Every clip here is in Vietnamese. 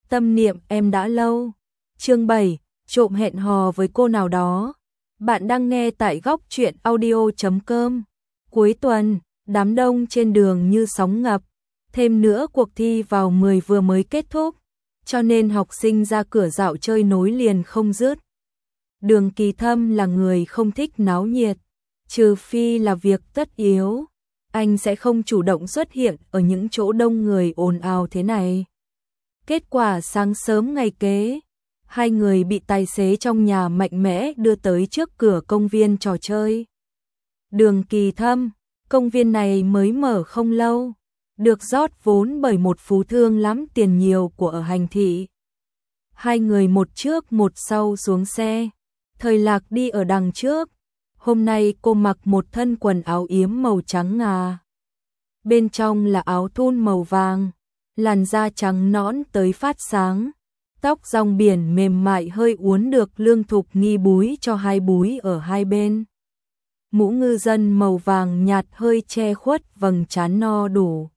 tâm niệm em đã lâu. Chương 7, trộm hẹn hò với cô nào đó. Bạn đang nghe tại góc truyện audio.com. Cuối tuần, đám đông trên đường như sóng ngập. Thêm nữa cuộc thi vào 10 vừa mới kết thúc, cho nên học sinh ra cửa dạo chơi nối liền không dứt. Đường Kỳ Thâm là người không thích náo nhiệt, trừ phi là việc tất yếu, anh sẽ không chủ động xuất hiện ở những chỗ đông người ồn ào thế này. Kết quả sáng sớm ngày kế, hai người bị tài xế trong nhà mạnh mẽ đưa tới trước cửa công viên trò chơi. Đường Kỳ Thâm, công viên này mới mở không lâu, được rót vốn bởi một phú thương lắm tiền nhiều của ở hành thị. Hai người một trước một sau xuống xe, Thời Lạc đi ở đằng trước. Hôm nay cô mặc một thân quần áo yếm màu trắng ngà. Bên trong là áo thun màu vàng, làn da trắng nõn tới phát sáng. Tóc rong biển mềm mại hơi uốn được lương thục nghi búi cho hai búi ở hai bên. Mũ ngư dân màu vàng nhạt hơi che khuất vầng trán no đủ.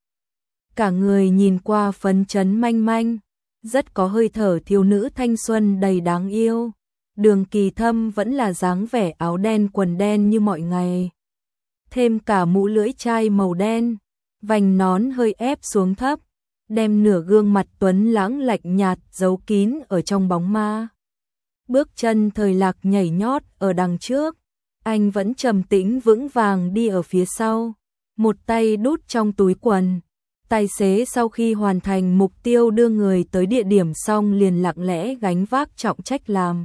Cả người nhìn qua phấn chấn manh manh, rất có hơi thở thiếu nữ thanh xuân đầy đáng yêu. Đường Kỳ Thâm vẫn là dáng vẻ áo đen quần đen như mọi ngày. Thêm cả mũ lưỡi chai màu đen, vành nón hơi ép xuống thấp, đem nửa gương mặt tuấn lãng lạnh nhạt giấu kín ở trong bóng ma. Bước chân Thời Lạc nhảy nhót ở đằng trước, anh vẫn trầm tĩnh vững vàng đi ở phía sau, một tay đút trong túi quần. Tài xế sau khi hoàn thành mục tiêu đưa người tới địa điểm xong liền lặng lẽ gánh vác trọng trách làm.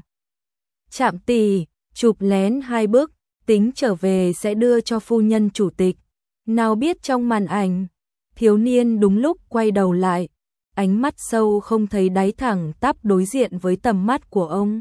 Trạm tì, chụp lén 2 bức, tính trở về sẽ đưa cho phu nhân chủ tịch. Nào biết trong màn ảnh, thiếu niên đúng lúc quay đầu lại, ánh mắt sâu không thấy đáy thẳng tắp đối diện với tầm mắt của ông.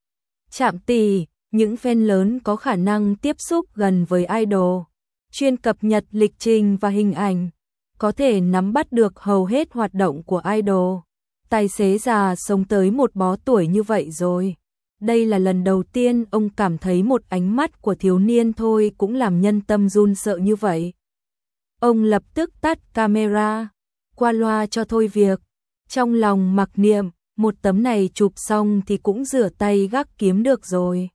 Trạm tì, những fan lớn có khả năng tiếp xúc gần với idol, chuyên cập nhật lịch trình và hình ảnh, có thể nắm bắt được hầu hết hoạt động của idol. Tài xế già sống tới một bó tuổi như vậy rồi. Đây là lần đầu tiên ông cảm thấy một ánh mắt của thiếu niên thôi cũng làm nhân tâm run sợ như vậy. Ông lập tức tắt camera, qua loa cho thôi việc. Trong lòng mặc niệm, một tấm này chụp xong thì cũng rửa tay gác kiếm được rồi.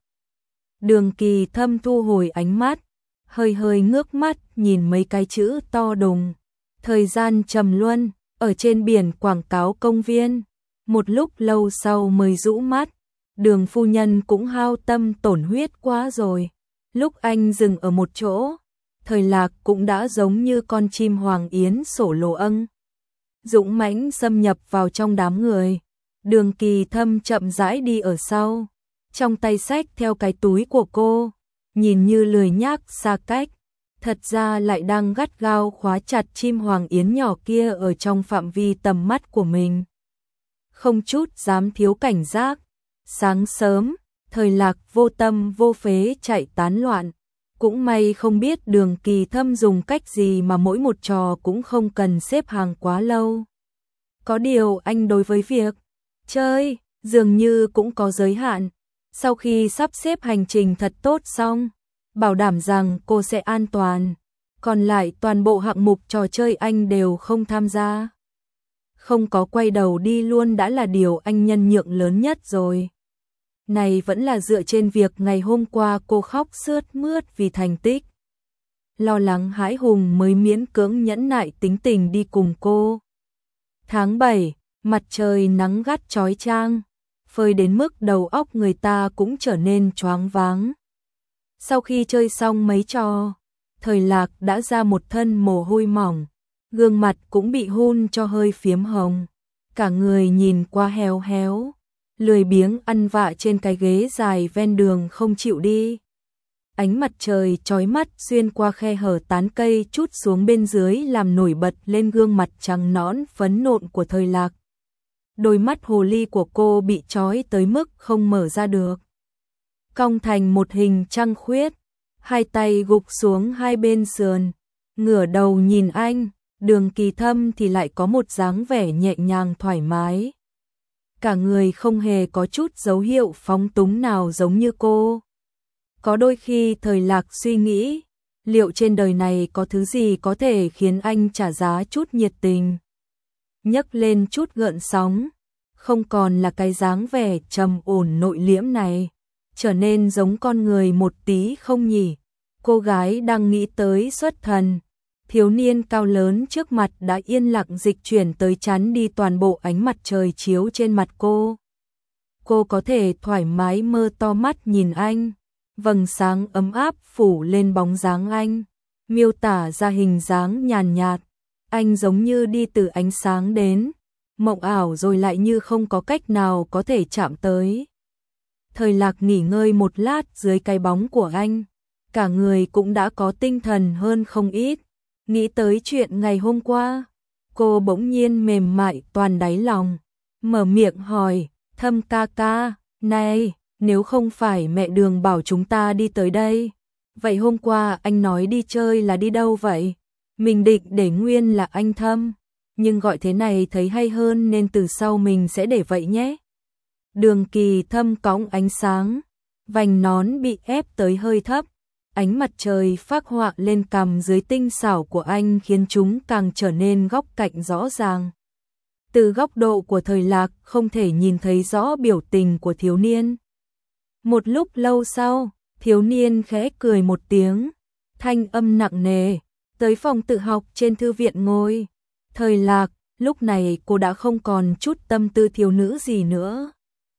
Đường Kỳ Thâm thu hồi ánh mắt, hơi hơi ngước mắt nhìn mấy cái chữ to đùng. Thời gian trầm luân, ở trên biển quảng cáo công viên. Một lúc lâu sau mới rũ mắt. Đường phu nhân cũng hao tâm tổn huyết quá rồi. Lúc anh dừng ở một chỗ, Thời Lạc cũng đã giống như con chim hoàng yến sổ lồ âng, dũng mãnh xâm nhập vào trong đám người. Đường Kỳ Thâm chậm rãi đi ở sau, trong tay xách theo cái túi của cô, nhìn như lười nhác xa cách, thật ra lại đang gắt gao khóa chặt chim hoàng yến nhỏ kia ở trong phạm vi tầm mắt của mình. Không chút dám thiếu cảnh giác. Sáng sớm, Thời Lạc vô tâm vô phế chạy tán loạn, cũng may không biết Đường Kỳ Thâm dùng cách gì mà mỗi một trò cũng không cần xếp hàng quá lâu. Có điều anh đối với việc chơi dường như cũng có giới hạn. Sau khi sắp xếp hành trình thật tốt xong, bảo đảm rằng cô sẽ an toàn, còn lại toàn bộ hạng mục trò chơi anh đều không tham gia. Không có quay đầu đi luôn đã là điều anh nhân nhượng lớn nhất rồi. Này vẫn là dựa trên việc ngày hôm qua cô khóc sướt mướt vì thành tích. Lo lắng hãi hùng mới miễn cưỡng nhẫn nại tính tình đi cùng cô. Tháng 7, mặt trời nắng gắt chói chang, phơi đến mức đầu óc người ta cũng trở nên choáng váng. Sau khi chơi xong mấy trò, Thời Lạc đã ra một thân mồ hôi mỏng, gương mặt cũng bị hun cho hơi phiếm hồng. Cả người nhìn qua héo héo, lười biếng ăn vạ trên cái ghế dài ven đường không chịu đi. Ánh mặt trời chói mắt xuyên qua khe hở tán cây chút xuống bên dưới làm nổi bật lên gương mặt trắng nõn phấn nộn của Thời Lạc. Đôi mắt hồ ly của cô bị chói tới mức không mở ra được, cong thành một hình trăng khuyết, hai tay gục xuống hai bên sườn, ngửa đầu nhìn anh. Đường Kỳ Thâm thì lại có một dáng vẻ nhẹ nhàng thoải mái. Cả người không hề có chút dấu hiệu phóng túng nào giống như cô. Có đôi khi Thời Lạc suy nghĩ, liệu trên đời này có thứ gì có thể khiến anh trả giá chút nhiệt tình, nhấc lên chút gợn sóng. không còn là cái dáng vẻ trầm ổn nội liễm này, trở nên giống con người một tí không nhỉ? Cô gái đang nghĩ tới xuất thần, thiếu niên cao lớn trước mặt đã yên lặng dịch chuyển tới chắn đi toàn bộ ánh mặt trời chiếu trên mặt cô. Cô có thể thoải mái mơ to mắt nhìn anh, vầng sáng ấm áp phủ lên bóng dáng anh, miêu tả ra hình dáng nhàn nhạt, anh giống như đi từ ánh sáng đến, mộng ảo rồi lại như không có cách nào có thể chạm tới. Thời Lạc nghỉ ngơi một lát dưới cái bóng của anh, cả người cũng đã có tinh thần hơn không ít, nghĩ tới chuyện ngày hôm qua, cô bỗng nhiên mềm mại toàn đáy lòng, mở miệng hỏi, Thâm ca ca, này, nếu không phải mẹ Đường bảo chúng ta đi tới đây, vậy hôm qua anh nói đi chơi là đi đâu vậy? Mình định để nguyên là anh Thâm, nhưng gọi thế này thấy hay hơn nên từ sau mình sẽ để vậy nhé. Đường Kỳ Thâm cõng ánh sáng, vành nón bị ép tới hơi thấp, ánh mặt trời phác họa lên cằm dưới tinh xảo của anh khiến chúng càng trở nên góc cạnh rõ ràng. Từ góc độ của Thời Lạc không thể nhìn thấy rõ biểu tình của thiếu niên. Một lúc lâu sau, thiếu niên khẽ cười một tiếng, thanh âm nặng nề, tới phòng tự học trên thư viện ngồi. Thời Lạc, lúc này cô đã không còn chút tâm tư thiếu nữ gì nữa.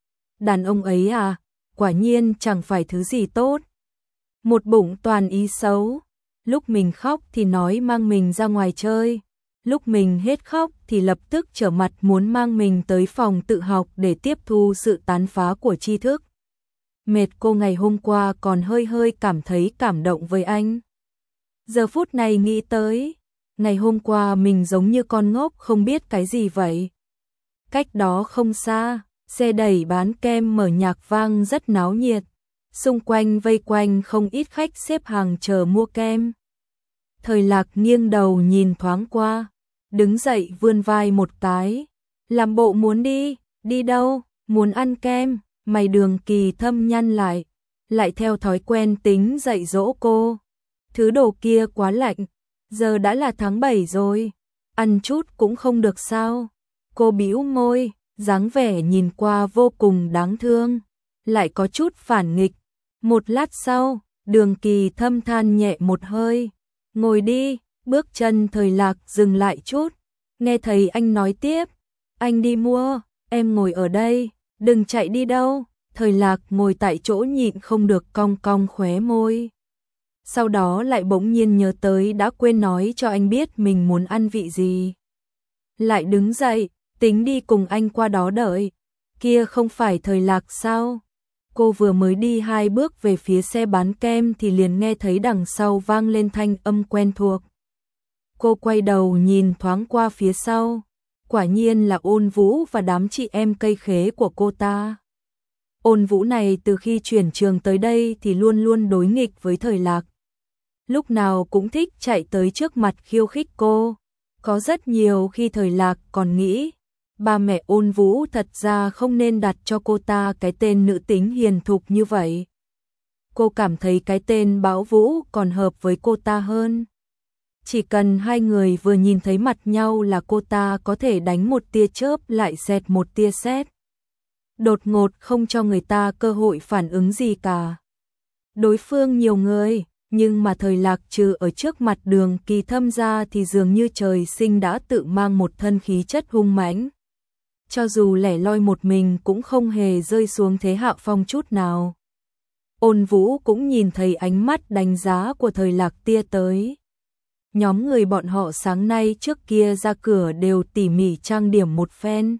Đàn ông ấy à, quả nhiên chẳng phải thứ gì tốt. Một bụng toàn ý xấu, lúc mình khóc thì nói mang mình ra ngoài chơi, lúc mình hết khóc thì lập tức trở mặt muốn mang mình tới phòng tự học để tiếp thu sự tán phá của tri thức. Mệt cô ngày hôm qua còn hơi hơi cảm thấy cảm động với anh. Giờ phút này nghĩ tới, ngày hôm qua mình giống như con ngốc không biết cái gì vậy. Cách đó không xa, xe đẩy bán kem mở nhạc vang rất náo nhiệt, xung quanh vây quanh không ít khách xếp hàng chờ mua kem. Thời Lạc nghiêng đầu nhìn thoáng qua, đứng dậy vươn vai một cái, làm bộ muốn đi, đi đâu, muốn ăn kem, mày Đường Kỳ Thâm nhăn lại theo thói quen tính dạy dỗ cô. Thứ đồ kia quá lạnh, giờ đã là tháng 7 rồi, ăn chút cũng không được sao. Cô bĩu môi, dáng vẻ nhìn qua vô cùng đáng thương, lại có chút phản nghịch. Một lát sau, Đường Kỳ Thâm than nhẹ một hơi, ngồi đi, bước chân Thời Lạc dừng lại chút, nghe thấy anh nói tiếp, anh đi mua, em ngồi ở đây, đừng chạy đi đâu. Thời Lạc ngồi tại chỗ nhịn không được cong cong khóe môi. Sau đó lại bỗng nhiên nhớ tới đã quên nói cho anh biết mình muốn ăn vị gì. Lại đứng dậy, tính đi cùng anh qua đó đợi. Kia không phải Thời Lạc sao? Cô vừa mới đi 2 bước về phía xe bán kem thì liền nghe thấy đằng sau vang lên thanh âm quen thuộc. Cô quay đầu nhìn thoáng qua phía sau, quả nhiên là Ôn Vũ và đám chị em cây khế của cô ta. Ôn Vũ này từ khi chuyển trường tới đây thì luôn luôn đối nghịch với Thời Lạc. Lúc nào cũng thích chạy tới trước mặt khiêu khích cô. Có rất nhiều khi Thời Lạc còn nghĩ, ba mẹ Ôn Vũ thật ra không nên đặt cho cô ta cái tên nữ tính hiền thục như vậy. Cô cảm thấy cái tên Bảo Vũ còn hợp với cô ta hơn. Chỉ cần hai người vừa nhìn thấy mặt nhau là cô ta có thể đánh một tia chớp lại xẹt một tia sét. Đột ngột không cho người ta cơ hội phản ứng gì cả. Đối phương nhiều người, nhưng mà Thời Lạc trừ ở trước mặt Đường Kỳ Thâm ra thì dường như trời sinh đã tự mang một thân khí chất hung mãnh. Cho dù lẻ loi một mình cũng không hề rơi xuống thế hạ phong chút nào. Ôn Vũ cũng nhìn thấy ánh mắt đánh giá của Thời Lạc tia tới. Nhóm người bọn họ sáng nay trước kia ra cửa đều tỉ mỉ trang điểm một phen.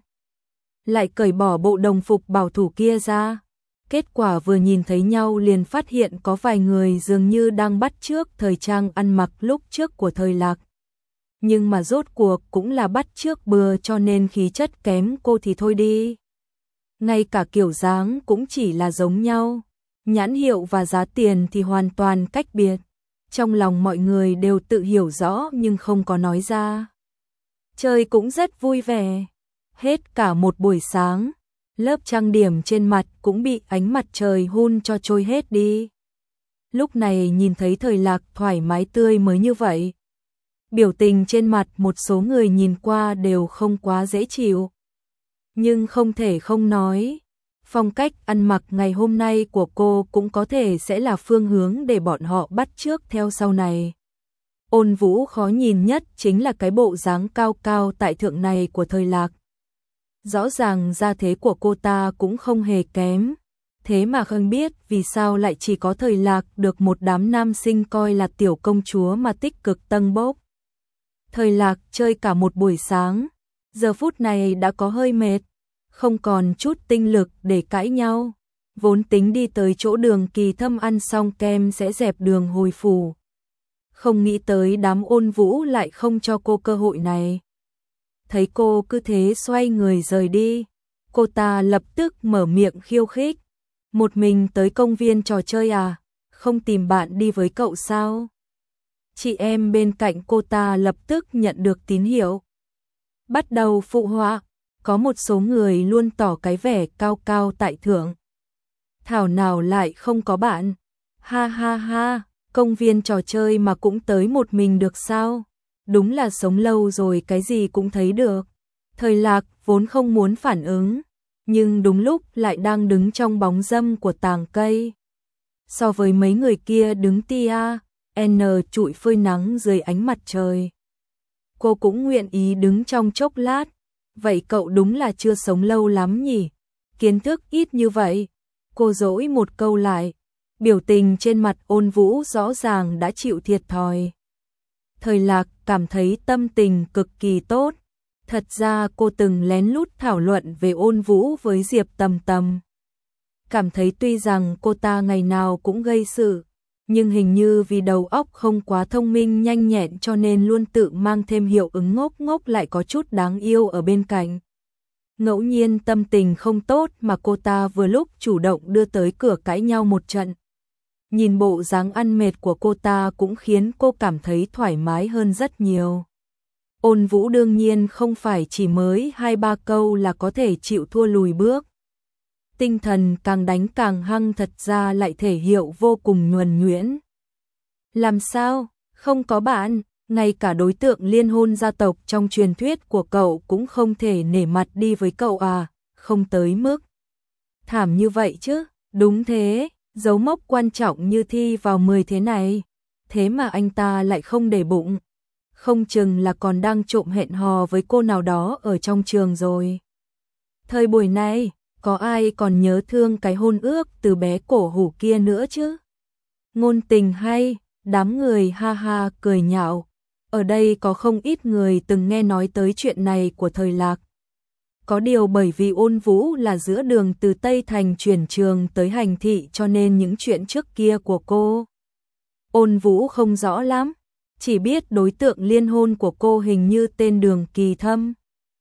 Lại cởi bỏ bộ đồng phục bảo thủ kia ra. Kết quả vừa nhìn thấy nhau liền phát hiện có vài người dường như đang bắt chước thời trang ăn mặc lúc trước của Thời Lạc. Nhưng mà rốt cuộc cũng là bắt chước bừa cho nên khí chất kém cô thì thôi đi. Ngay cả kiểu dáng cũng chỉ là giống nhau. Nhãn hiệu và giá tiền thì hoàn toàn cách biệt. Trong lòng mọi người đều tự hiểu rõ nhưng không có nói ra. Chơi cũng rất vui vẻ. Hết cả một buổi sáng, lớp trang điểm trên mặt cũng bị ánh mặt trời hun cho trôi hết đi. Lúc này nhìn thấy Thời Lạc thoải mái tươi mới như vậy. Biểu tình trên mặt một số người nhìn qua đều không quá dễ chịu. Nhưng không thể không nói, phong cách ăn mặc ngày hôm nay của cô cũng có thể sẽ là phương hướng để bọn họ bắt chước theo sau này. Ôn Vũ khó nhìn nhất chính là cái bộ dáng cao cao tại thượng này của Thời Lạc. Rõ ràng gia thế của cô ta cũng không hề kém, thế mà không biết vì sao lại chỉ có Thời Lạc được một đám nam sinh coi là tiểu công chúa mà tích cực tâng bốc. Thời Lạc chơi cả một buổi sáng, giờ phút này đã có hơi mệt, không còn chút tinh lực để cãi nhau, vốn tính đi tới chỗ Đường Kỳ Thâm ăn xong kem sẽ dẹp đường hồi phủ. Không nghĩ tới đám Ôn Vũ lại không cho cô cơ hội này. Thấy cô cứ thế xoay người rời đi, cô ta lập tức mở miệng khiêu khích. Một mình tới công viên trò chơi à? Không tìm bạn đi với cậu sao? Chị em bên cạnh cô ta lập tức nhận được tín hiệu, bắt đầu phụ họa. Có một số người luôn tỏ cái vẻ cao cao tại thượng. Thảo nào lại không có bạn? Ha ha ha, công viên trò chơi mà cũng tới một mình được sao? Đúng là sống lâu rồi cái gì cũng thấy được. Thời Lạc vốn không muốn phản ứng, nhưng đúng lúc lại đang đứng trong bóng râm của tàng cây. So với mấy người kia đứng tia, trụi phơi nắng dưới ánh mặt trời, cô cũng nguyện ý đứng trong chốc lát. Vậy cậu đúng là chưa sống lâu lắm nhỉ? Kiến thức ít như vậy. Cô dỗi một câu lại, biểu tình trên mặt Ôn Vũ rõ ràng đã chịu thiệt thòi. Thời Lạc cảm thấy tâm tình cực kỳ tốt. Thật ra cô từng lén lút thảo luận về Ôn Vũ với Diệp Tầm Tầm. Cảm thấy tuy rằng cô ta ngày nào cũng gây sự, nhưng hình như vì đầu óc không quá thông minh nhanh nhẹn cho nên luôn tự mang thêm hiệu ứng ngốc ngốc lại có chút đáng yêu ở bên cạnh. Ngẫu nhiên tâm tình không tốt mà cô ta vừa lúc chủ động đưa tới cửa cãi nhau một trận. Nhìn bộ dáng ăn mệt của cô ta cũng khiến cô cảm thấy thoải mái hơn rất nhiều. Ôn Vũ đương nhiên không phải chỉ mới 2-3 câu là có thể chịu thua lùi bước. Tinh thần càng đánh càng hăng, thật ra lại thể hiện vô cùng nhuần nhuyễn. Làm sao, không có bạn, ngay cả đối tượng liên hôn gia tộc trong truyền thuyết của cậu cũng không thể nể mặt đi với cậu à, không tới mức thảm như vậy chứ. Đúng thế, dấu mốc quan trọng như thi vào 10 thế này, thế mà anh ta lại không để bụng. Không chừng là còn đang trộm hẹn hò với cô nào đó ở trong trường rồi. Thời buổi này, có ai còn nhớ thương cái hôn ước từ bé cổ hủ kia nữa chứ? Ngôn tình hay, đám người ha ha cười nhạo. Ở đây có không ít người từng nghe nói tới chuyện này của Thời Lạc. Có điều bởi vì Ôn Vũ là giữa đường từ Tây Thành chuyển trường tới Hành Thị cho nên những chuyện trước kia của cô Ôn Vũ không rõ lắm, chỉ biết đối tượng liên hôn của cô hình như tên Đường Kỳ Thâm.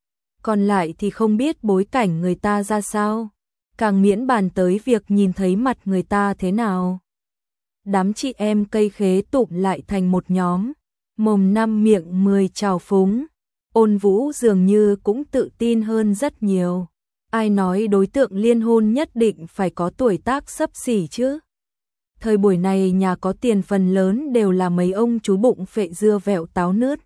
Còn lại thì không biết bối cảnh người ta ra sao, càng miễn bàn tới việc nhìn thấy mặt người ta thế nào. Đám chị em cây khế tụm lại thành một nhóm, mồm năm miệng 10 trào phúng. Ôn Vũ dường như cũng tự tin hơn rất nhiều. Ai nói đối tượng liên hôn nhất định phải có tuổi tác xấp xỉ chứ? Thời buổi này nhà có tiền phần lớn đều là mấy ông chú bụng phệ dưa vẹo táo nứt.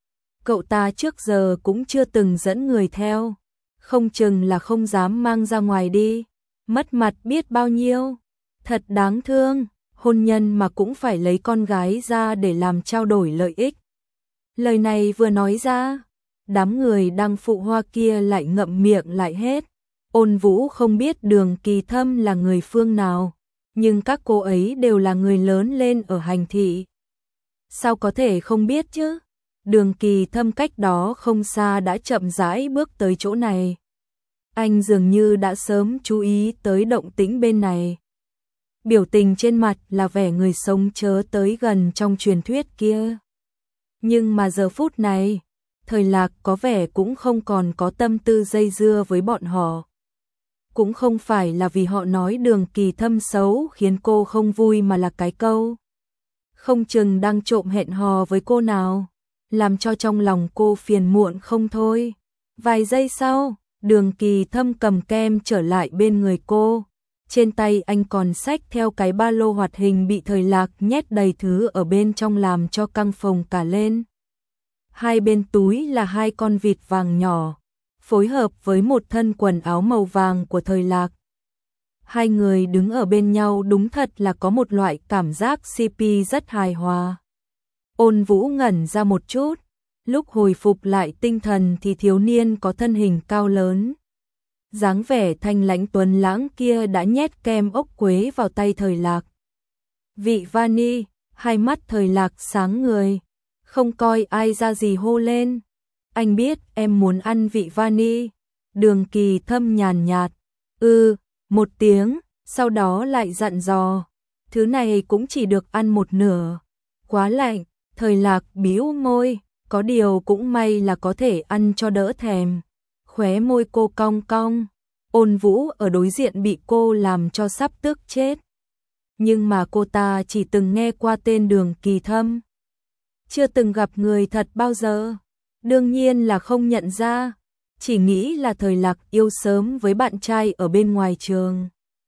Cậu ta trước giờ cũng chưa từng dẫn người theo, không chừng là không dám mang ra ngoài đi, mất mặt biết bao nhiêu. Thật đáng thương, hôn nhân mà cũng phải lấy con gái ra để làm trao đổi lợi ích. Lời này vừa nói ra, đám người đang phụ hoa kia lại ngậm miệng lại hết. Ôn Vũ không biết Đường Kỳ Thâm là người phương nào, nhưng các cô ấy đều là người lớn lên ở Hành Thị. Sao có thể không biết chứ? Đường Kỳ Thâm cách đó không xa đã chậm rãi bước tới chỗ này. Anh dường như đã sớm chú ý tới động tĩnh bên này. Biểu tình trên mặt là vẻ người sống chớ tới gần trong truyền thuyết kia. Nhưng mà giờ phút này, Thời Lạc có vẻ cũng không còn có tâm tư dây dưa với bọn họ. Cũng không phải là vì họ nói Đường Kỳ Thâm xấu khiến cô không vui mà là cái câu không chừng đang trộm hẹn hò với cô nào, làm cho trong lòng cô phiền muộn không thôi. Vài giây sau, Đường Kỳ Thâm cầm kem trở lại bên người cô. Trên tay anh còn xách theo cái ba lô hoạt hình bị Thời Lạc nhét đầy thứ ở bên trong làm cho căng phồng cả lên. Hai bên túi là 2 con vịt vàng nhỏ, phối hợp với một thân quần áo màu vàng của Thời Lạc. Hai người đứng ở bên nhau đúng thật là có một loại cảm giác CP rất hài hòa. Ôn Vũ ngẩn ra một chút, lúc hồi phục lại tinh thần thì thiếu niên có thân hình cao lớn. Dáng vẻ thanh lãnh tuấn lãng kia đã nhét kem ốc quế vào tay Thời Lạc. Vị vani, hai mắt Thời Lạc sáng người, không coi ai ra gì hô lên. Anh biết em muốn ăn vị vani. Đường Kỳ Thâm nhàn nhạt, một tiếng, sau đó lại dặn dò, thứ này cũng chỉ được ăn một nửa. Quá lạnh, Thời Lạc bĩu môi, có điều cũng may là có thể ăn cho đỡ thèm. Khóe môi cô cong cong, Ôn Vũ ở đối diện bị cô làm cho sắp tức chết. Nhưng mà cô ta chỉ từng nghe qua tên Đường Kỳ Thâm, chưa từng gặp người thật bao giờ. Đương nhiên là không nhận ra, chỉ nghĩ là Thời Lạc yêu sớm với bạn trai ở bên ngoài trường.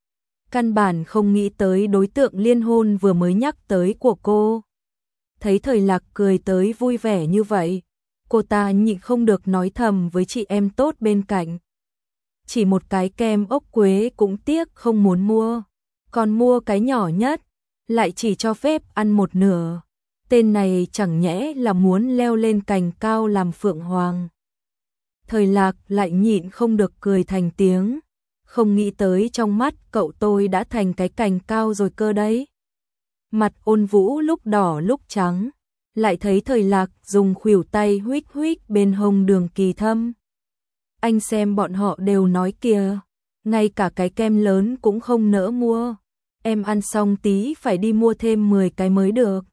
Căn bản không nghĩ tới đối tượng liên hôn vừa mới nhắc tới của cô. Thấy Thời Lạc cười tới vui vẻ như vậy, cô ta nhịn không được nói thầm với chị em tốt bên cạnh. Chỉ một cái kem ốc quế cũng tiếc không muốn mua, còn mua cái nhỏ nhất, lại chỉ cho phép ăn một nửa. Tên này chẳng nhẽ là muốn leo lên cành cao làm phượng hoàng. Thời Lạc lại nhịn không được cười thành tiếng, không nghĩ tới trong mắt cậu tôi đã thành cái cành cao rồi cơ đấy. Mặt Ôn Vũ lúc đỏ lúc trắng, lại thấy Thời Lạc dùng khuỷu tay huých huých bên hông Đường Kỳ Thâm. Anh xem bọn họ đều nói kìa, ngay cả cái kem lớn cũng không nỡ mua, em ăn xong tí phải đi mua thêm 10 cái mới được.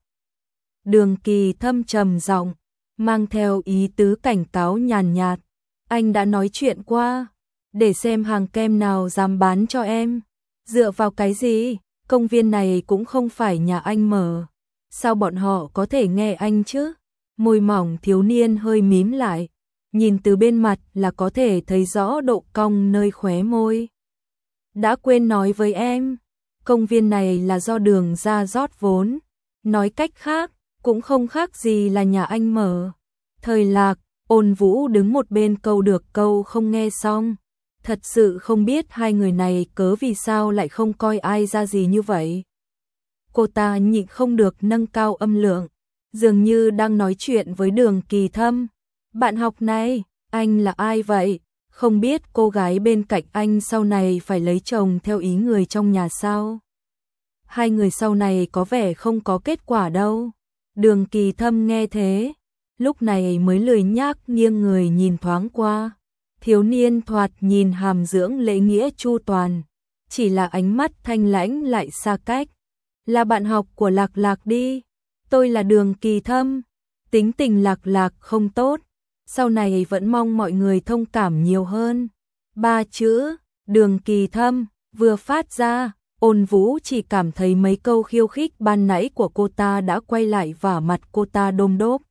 Đường Kỳ Thâm trầm giọng, mang theo ý tứ cảnh cáo nhàn nhạt, anh đã nói chuyện qua, để xem hàng kem nào dám bán cho em. Dựa vào cái gì, công viên này cũng không phải nhà anh mở, sao bọn họ có thể nghe anh chứ? Môi mỏng thiếu niên hơi mím lại, nhìn từ bên mặt là có thể thấy rõ độ cong nơi khóe môi. Đã quên nói với em, công viên này là do Đường gia rót vốn, nói cách khác, cũng không khác gì là nhà anh mở. Thời Lạc, Ôn Vũ đứng một bên câu được câu không nghe xong, thật sự không biết hai người này cớ vì sao lại không coi ai ra gì như vậy. Cô ta nhịn không được nâng cao âm lượng, dường như đang nói chuyện với Đường Kỳ Thâm. Bạn học này, anh là ai vậy? Không biết cô gái bên cạnh anh sau này phải lấy chồng theo ý người trong nhà sao? Hai người sau này có vẻ không có kết quả đâu. Đường Kỳ Thâm nghe thế, lúc này mới lười nhác nghiêng người nhìn thoáng qua. Thiếu niên thoạt nhìn hàm dưỡng lễ nghĩa chu toàn, chỉ là ánh mắt thanh lãnh lại xa cách. Là bạn học của Lạc Lạc đi, tôi là Đường Kỳ Thâm. Tính tình Lạc Lạc không tốt, sau này vẫn mong mọi người thông cảm nhiều hơn. Ba chữ, Đường Kỳ Thâm, vừa phát ra, Ôn Vũ chỉ cảm thấy mấy câu khiêu khích ban nãy của cô ta đã quay lại vả mặt cô ta đôm đốp.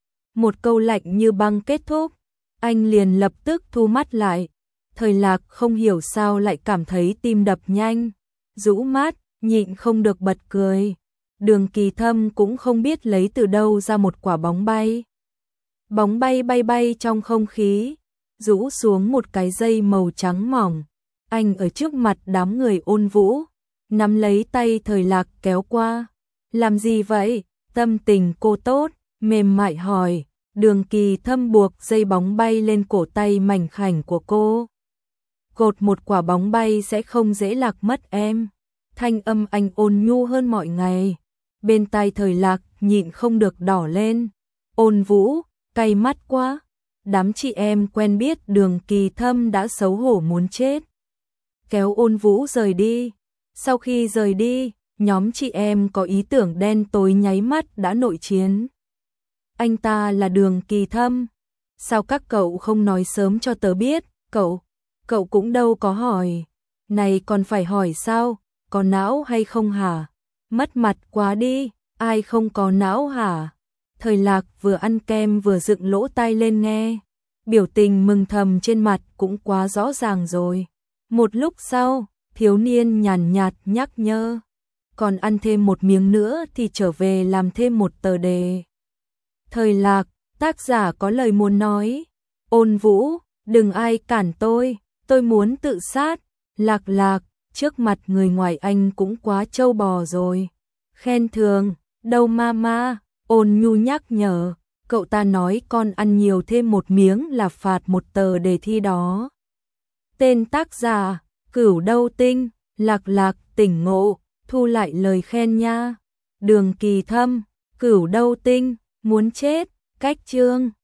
Một câu lạnh như băng kết thúc, anh liền lập tức thu mắt lại. Thời Lạc không hiểu sao lại cảm thấy tim đập nhanh, rũ mắt, nhịn không được bật cười. Đường Kỳ Thâm cũng không biết lấy từ đâu ra một quả bóng bay. Bóng bay bay bay trong không khí, rũ xuống một cái dây màu trắng mỏng. Anh ở trước mặt đám người Ôn Vũ, nắm lấy tay Thời Lạc kéo qua. Làm gì vậy? Tâm tình cô tốt, mềm mại hỏi. Đường Kỳ Thâm buộc dây bóng bay lên cổ tay mảnh khảnh của cô. Cột một quả bóng bay sẽ không dễ lạc mất em. Thanh âm anh ôn nhu hơn mọi ngày. Bên tai Thời Lạc nhịn không được đỏ lên. Ôn Vũ, cay mắt quá. Đám chị em quen biết Đường Kỳ Thâm đã xấu hổ muốn chết. Kéo Ôn Vũ rời đi. Sau khi rời đi, nhóm chị em có ý tưởng đen tối nháy mắt đã nội chiến. Anh ta là Đường Kỳ Thâm. Sao các cậu không nói sớm cho tớ biết? Cậu cũng đâu có hỏi. Này còn phải hỏi sao? Có não hay không hả? Mất mặt quá đi, ai không có não hả? Thời Lạc vừa ăn kem vừa dựng lỗ tai lên nghe. Biểu tình mừng thầm trên mặt cũng quá rõ ràng rồi. Một lúc sau, thiếu niên nhàn nhạt nhắc nhở. Còn ăn thêm một miếng nữa thì trở về làm thêm một tờ đề. Thời Lạc, tác giả có lời muốn nói. Ôn Vũ, Đừng ai cản tôi muốn tự sát. Lạc Lạc, trước mặt người ngoài anh cũng quá trâu bò rồi. Khen thường, đâu mama, Ôn Nhu nhắc nhở, cậu ta nói con ăn nhiều thêm một miếng là phạt một tờ đề thi đó. Tên tác giả, Cửu Đâu Tinh, Lạc Lạc tỉnh ngộ, thu lại lời khen nha. Đường Kỳ Thâm, Cửu Đâu Tinh, muốn chết, cách chương.